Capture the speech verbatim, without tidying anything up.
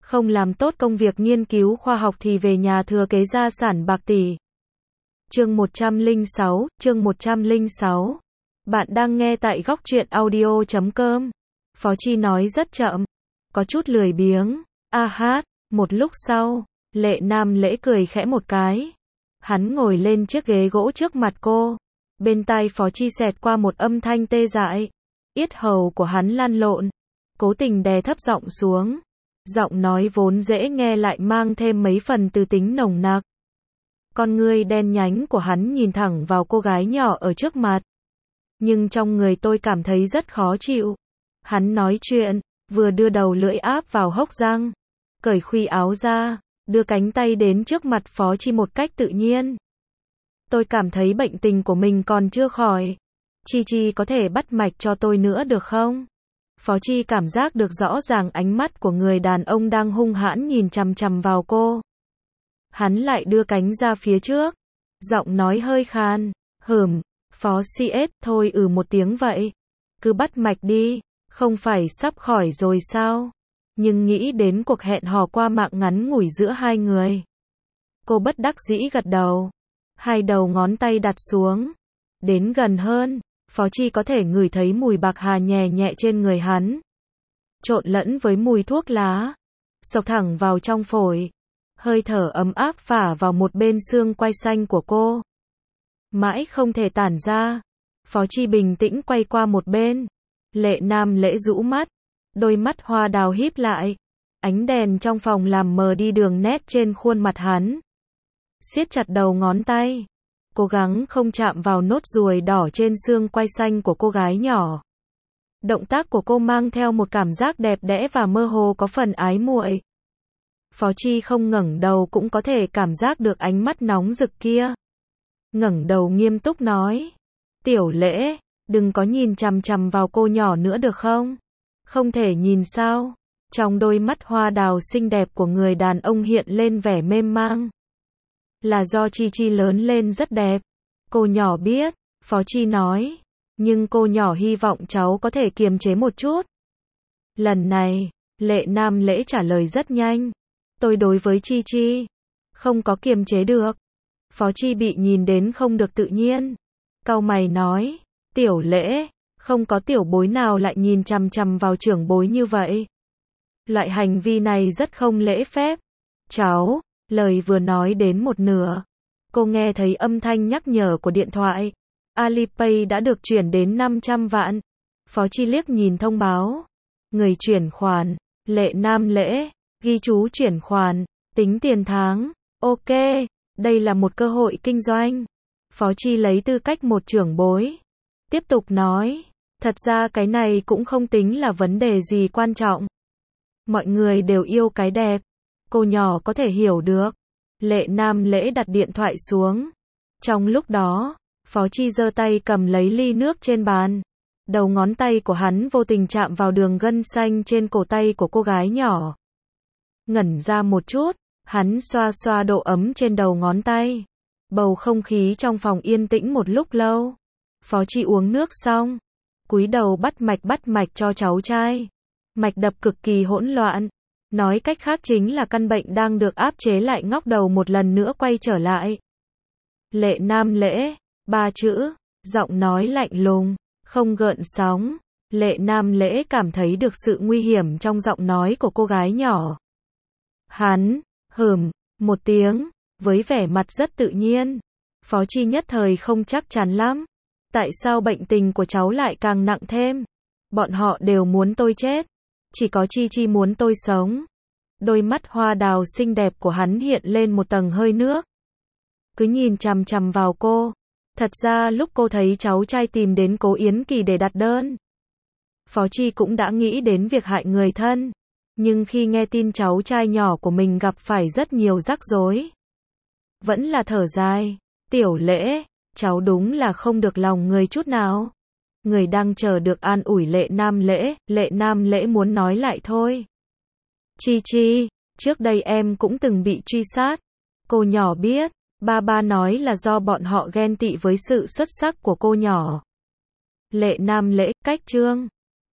không làm tốt công việc nghiên cứu khoa học thì về nhà thừa kế gia sản bạc tỷ. Chương một trăm lẻ sáu, chương một trăm lẻ sáu. Bạn đang nghe tại góc truyện audio chấm com. Phó Chi nói rất chậm, có chút lười biếng. A hát, một lúc sau, Lệ Nam Lễ cười khẽ một cái. Hắn ngồi lên chiếc ghế gỗ trước mặt cô. Bên tai Phó Chi xẹt qua một âm thanh tê dại. Yết hầu của hắn lăn lộn, cố tình đè thấp giọng xuống. Giọng nói vốn dễ nghe lại mang thêm mấy phần từ tính nồng nặc. Con ngươi đen nhánh của hắn nhìn thẳng vào cô gái nhỏ ở trước mặt. Nhưng trong người tôi cảm thấy rất khó chịu. Hắn nói chuyện, vừa đưa đầu lưỡi áp vào hốc răng, cởi khuy áo ra, đưa cánh tay đến trước mặt Phó Chi một cách tự nhiên. Tôi cảm thấy bệnh tình của mình còn chưa khỏi. Chi Chi có thể bắt mạch cho tôi nữa được không? Phó Chi cảm giác được rõ ràng ánh mắt của người đàn ông đang hung hãn nhìn chằm chằm vào cô. Hắn lại đưa cánh ra phía trước, giọng nói hơi khan, hừm, Phó xê ét, thôi ừ một tiếng vậy. Cứ bắt mạch đi, không phải sắp khỏi rồi sao? Nhưng nghĩ đến cuộc hẹn hò qua mạng ngắn ngủi giữa hai người. Cô bất đắc dĩ gật đầu, hai đầu ngón tay đặt xuống. Đến gần hơn, Phó Chi có thể ngửi thấy mùi bạc hà nhẹ nhẹ trên người hắn, trộn lẫn với mùi thuốc lá, xộc thẳng vào trong phổi. Hơi thở ấm áp phả vào một bên xương quai xanh của cô. Mãi không thể tản ra. Phó Chi bình tĩnh quay qua một bên. Lệ Nam Lễ rũ mắt, đôi mắt hoa đào híp lại. Ánh đèn trong phòng làm mờ đi đường nét trên khuôn mặt hắn. Siết chặt đầu ngón tay, cố gắng không chạm vào nốt ruồi đỏ trên xương quai xanh của cô gái nhỏ. Động tác của cô mang theo một cảm giác đẹp đẽ và mơ hồ có phần ái muội. Phó Chi không ngẩng đầu cũng có thể cảm giác được ánh mắt nóng rực kia. Ngẩng đầu nghiêm túc nói, Tiểu Lễ, đừng có nhìn chằm chằm vào cô nhỏ nữa được không? Không thể nhìn sao? Trong đôi mắt hoa đào xinh đẹp của người đàn ông hiện lên vẻ mê mang. Là do Chi Chi lớn lên rất đẹp. Cô nhỏ biết, Phó Chi nói. Nhưng cô nhỏ hy vọng cháu có thể kiềm chế một chút. Lần này, Lệ Nam Lễ trả lời rất nhanh. Tôi đối với Chi Chi không có kiềm chế được. Phó Chi bị nhìn đến không được tự nhiên. Cau mày nói, Tiểu Lễ, không có tiểu bối nào lại nhìn chằm chằm vào trưởng bối như vậy. Loại hành vi này rất không lễ phép. Cháu, lời vừa nói đến một nửa, cô nghe thấy âm thanh nhắc nhở của điện thoại. Alipay đã được chuyển đến năm trăm vạn. Phó Chi liếc nhìn thông báo. Người chuyển khoản, Lệ Nam Lễ, ghi chú chuyển khoản, tính tiền tháng. Ok, đây là một cơ hội kinh doanh. Phó Chi lấy tư cách một trưởng bối. Tiếp tục nói, thật ra cái này cũng không tính là vấn đề gì quan trọng. Mọi người đều yêu cái đẹp. Cô nhỏ có thể hiểu được. Lệ Nam Lễ đặt điện thoại xuống. Trong lúc đó, Phó Chi giơ tay cầm lấy ly nước trên bàn. Đầu ngón tay của hắn vô tình chạm vào đường gân xanh trên cổ tay của cô gái nhỏ. Ngẩn ra một chút, hắn xoa xoa độ ấm trên đầu ngón tay. Bầu không khí trong phòng yên tĩnh một lúc lâu. Phó Chi uống nước xong, cúi đầu bắt mạch bắt mạch cho cháu trai. Mạch đập cực kỳ hỗn loạn. Nói cách khác chính là căn bệnh đang được áp chế lại ngóc đầu một lần nữa quay trở lại. Lệ Nam Lễ, ba chữ, giọng nói lạnh lùng, không gợn sóng. Lệ Nam Lễ cảm thấy được sự nguy hiểm trong giọng nói của cô gái nhỏ. Hắn, hừm, một tiếng, với vẻ mặt rất tự nhiên. Phó Chi nhất thời không chắc chắn lắm. Tại sao bệnh tình của cháu lại càng nặng thêm? Bọn họ đều muốn tôi chết. Chỉ có Chi Chi muốn tôi sống. Đôi mắt hoa đào xinh đẹp của hắn hiện lên một tầng hơi nước. Cứ nhìn chằm chằm vào cô. Thật ra lúc cô thấy cháu trai tìm đến Cố Yến Kỳ để đặt đơn, Phó Chi cũng đã nghĩ đến việc hại người thân. Nhưng khi nghe tin cháu trai nhỏ của mình gặp phải rất nhiều rắc rối, vẫn là thở dài. Tiểu Lễ, cháu đúng là không được lòng người chút nào. Người đang chờ được an ủi Lệ Nam Lễ. Lệ Nam Lễ muốn nói lại thôi. Chi Chi, trước đây em cũng từng bị truy sát. Cô nhỏ biết, ba ba nói là do bọn họ ghen tị với sự xuất sắc của cô nhỏ. Lệ Nam Lễ, cách chương.